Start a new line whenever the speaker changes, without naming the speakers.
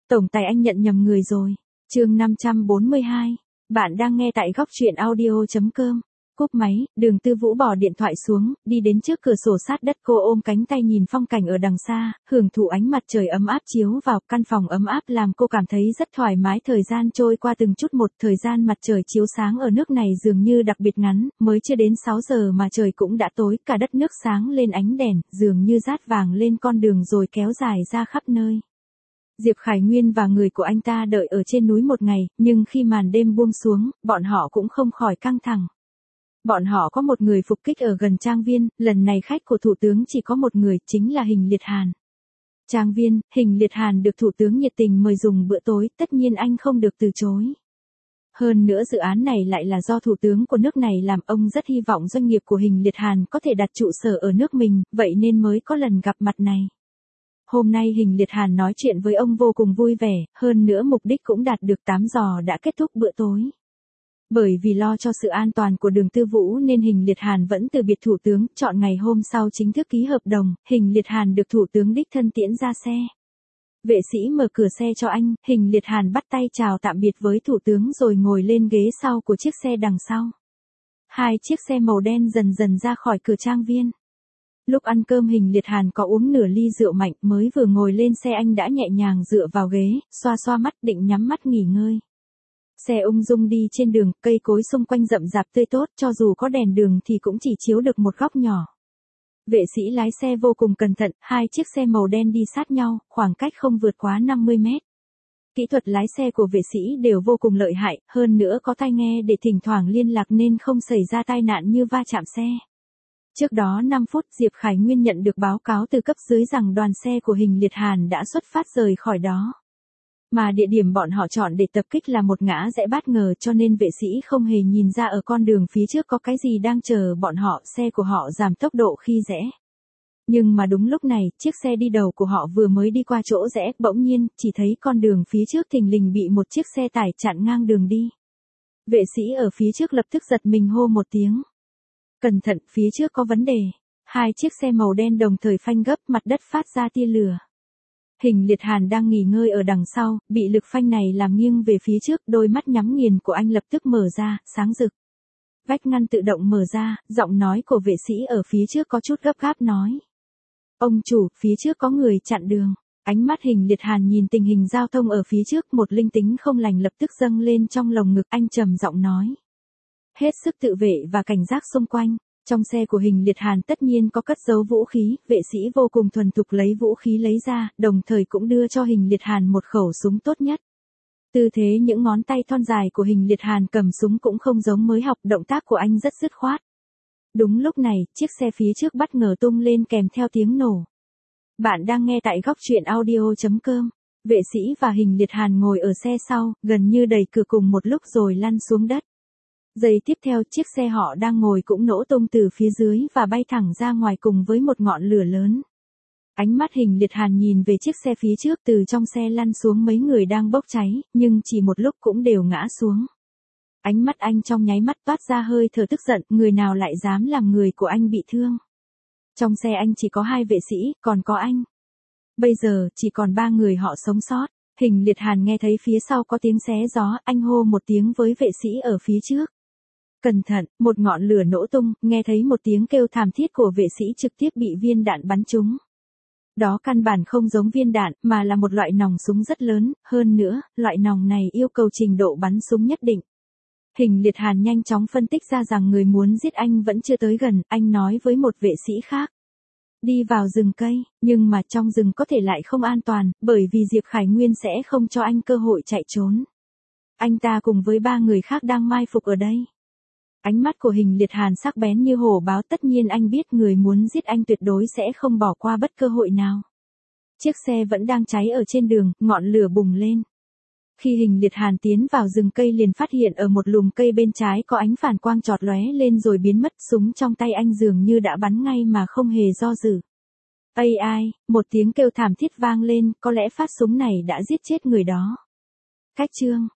Tổng tài anh nhận nhầm người rồi. Chương 542. Bạn đang nghe tại góc truyện audio.com. Cúp máy, Đường Tư Vũ bỏ điện thoại xuống, đi đến trước cửa sổ sát đất, cô ôm cánh tay nhìn phong cảnh ở đằng xa, hưởng thụ ánh mặt trời ấm áp chiếu vào. Căn phòng ấm áp làm cô cảm thấy rất thoải mái. Thời gian trôi qua từng chút một, thời gian mặt trời chiếu sáng ở nước này dường như đặc biệt ngắn, mới chưa đến 6 giờ mà trời cũng đã tối, cả đất nước sáng lên ánh đèn, dường như dát vàng lên con đường rồi kéo dài ra khắp nơi. Diệp Khải Nguyên và người của anh ta đợi ở trên núi một ngày, nhưng khi màn đêm buông xuống, bọn họ cũng không khỏi căng thẳng. Bọn họ có một người phục kích ở gần trang viên, lần này khách của thủ tướng chỉ có một người, chính là Hình Liệt Hàn. Trang viên, Hình Liệt Hàn được thủ tướng nhiệt tình mời dùng bữa tối, tất nhiên anh không được từ chối. Hơn nữa dự án này lại là do thủ tướng của nước này làm, ông rất hy vọng doanh nghiệp của Hình Liệt Hàn có thể đặt trụ sở ở nước mình, vậy nên mới có lần gặp mặt này. Hôm nay Hình Liệt Hàn nói chuyện với ông vô cùng vui vẻ, hơn nữa mục đích cũng đạt được, 8 giờ đã kết thúc bữa tối. Bởi vì lo cho sự an toàn của Đường Tư Vũ nên Hình Liệt Hàn vẫn từ biệt thủ tướng, chọn ngày hôm sau chính thức ký hợp đồng. Hình Liệt Hàn được thủ tướng đích thân tiễn ra xe. Vệ sĩ mở cửa xe cho anh, Hình Liệt Hàn bắt tay chào tạm biệt với thủ tướng rồi ngồi lên ghế sau của chiếc xe đằng sau. Hai chiếc xe màu đen dần dần ra khỏi cửa trang viên. Lúc ăn cơm Hình Liệt Hàn có uống nửa ly rượu mạnh, mới vừa ngồi lên xe anh đã nhẹ nhàng dựa vào ghế, xoa xoa mắt định nhắm mắt nghỉ ngơi. Xe ung dung đi trên đường, cây cối xung quanh rậm rạp tươi tốt, cho dù có đèn đường thì cũng chỉ chiếu được một góc nhỏ. Vệ sĩ lái xe vô cùng cẩn thận, hai chiếc xe màu đen đi sát nhau, khoảng cách không vượt quá 50 mét. Kỹ thuật lái xe của vệ sĩ đều vô cùng lợi hại, hơn nữa có tai nghe để thỉnh thoảng liên lạc nên không xảy ra tai nạn như va chạm xe. Trước đó 5 phút, Diệp Khải Nguyên nhận được báo cáo từ cấp dưới rằng đoàn xe của Hình Liệt Hàn đã xuất phát rời khỏi đó. Mà địa điểm bọn họ chọn để tập kích là một ngã rẽ bất ngờ, cho nên vệ sĩ không hề nhìn ra ở con đường phía trước có cái gì đang chờ bọn họ, xe của họ giảm tốc độ khi rẽ. Nhưng mà đúng lúc này, chiếc xe đi đầu của họ vừa mới đi qua chỗ rẽ, bỗng nhiên, chỉ thấy con đường phía trước thình lình bị một chiếc xe tải chặn ngang đường đi. Vệ sĩ ở phía trước lập tức giật mình hô một tiếng. Cẩn thận, phía trước có vấn đề. Hai chiếc xe màu đen đồng thời phanh gấp, mặt đất phát ra tia lửa. Hình Liệt Hàn đang nghỉ ngơi ở đằng sau, bị lực phanh này làm nghiêng về phía trước, đôi mắt nhắm nghiền của anh lập tức mở ra, sáng rực. Vách ngăn tự động mở ra, giọng nói của vệ sĩ ở phía trước có chút gấp gáp nói. Ông chủ, phía trước có người chặn đường. Ánh mắt Hình Liệt Hàn nhìn tình hình giao thông ở phía trước, một linh tính không lành lập tức dâng lên trong lồng ngực, anh trầm giọng nói. Hết sức tự vệ và cảnh giác xung quanh. Trong xe của Hình Liệt Hàn tất nhiên có cất giấu vũ khí, vệ sĩ vô cùng thuần thục lấy vũ khí lấy ra, đồng thời cũng đưa cho Hình Liệt Hàn một khẩu súng tốt nhất. Tư thế những ngón tay thon dài của Hình Liệt Hàn cầm súng cũng không giống mới học, động tác của anh rất dứt khoát. Đúng lúc này, chiếc xe phía trước bất ngờ tung lên kèm theo tiếng nổ. Bạn đang nghe tại góc truyện audio.com. Vệ sĩ và Hình Liệt Hàn ngồi ở xe sau, gần như đẩy cửa cùng một lúc rồi lăn xuống đất. Giây tiếp theo, chiếc xe họ đang ngồi cũng nổ tung từ phía dưới và bay thẳng ra ngoài cùng với một ngọn lửa lớn. Ánh mắt Hình Liệt Hàn nhìn về chiếc xe phía trước, từ trong xe lăn xuống mấy người đang bốc cháy, nhưng chỉ một lúc cũng đều ngã xuống. Ánh mắt anh trong nháy mắt toát ra hơi thở tức giận, người nào lại dám làm người của anh bị thương. Trong xe anh chỉ có 2 vệ sĩ, còn có anh. Bây giờ, chỉ còn 3 người họ sống sót. Hình Liệt Hàn nghe thấy phía sau có tiếng xé gió, anh hô một tiếng với vệ sĩ ở phía trước. Cẩn thận, một ngọn lửa nổ tung, nghe thấy một tiếng kêu thảm thiết của vệ sĩ trực tiếp bị viên đạn bắn trúng. Đó căn bản không giống viên đạn, mà là một loại nòng súng rất lớn, hơn nữa, loại nòng này yêu cầu trình độ bắn súng nhất định. Hình Liệt Hàn nhanh chóng phân tích ra rằng người muốn giết anh vẫn chưa tới gần, anh nói với một vệ sĩ khác. Đi vào rừng cây, nhưng mà trong rừng có thể lại không an toàn, bởi vì Diệp Khải Nguyên sẽ không cho anh cơ hội chạy trốn. Anh ta cùng với 3 người khác đang mai phục ở đây. Ánh mắt của Hình Liệt Hàn sắc bén như hổ báo, tất nhiên anh biết người muốn giết anh tuyệt đối sẽ không bỏ qua bất cơ hội nào. Chiếc xe vẫn đang cháy ở trên đường, ngọn lửa bùng lên. Khi Hình Liệt Hàn tiến vào rừng cây liền phát hiện ở một lùm cây bên trái có ánh phản quang chọt lóe lên rồi biến mất, súng trong tay anh dường như đã bắn ngay mà không hề do dự. Ai, một tiếng kêu thảm thiết vang lên, có lẽ phát súng này đã giết chết người đó. Cách chương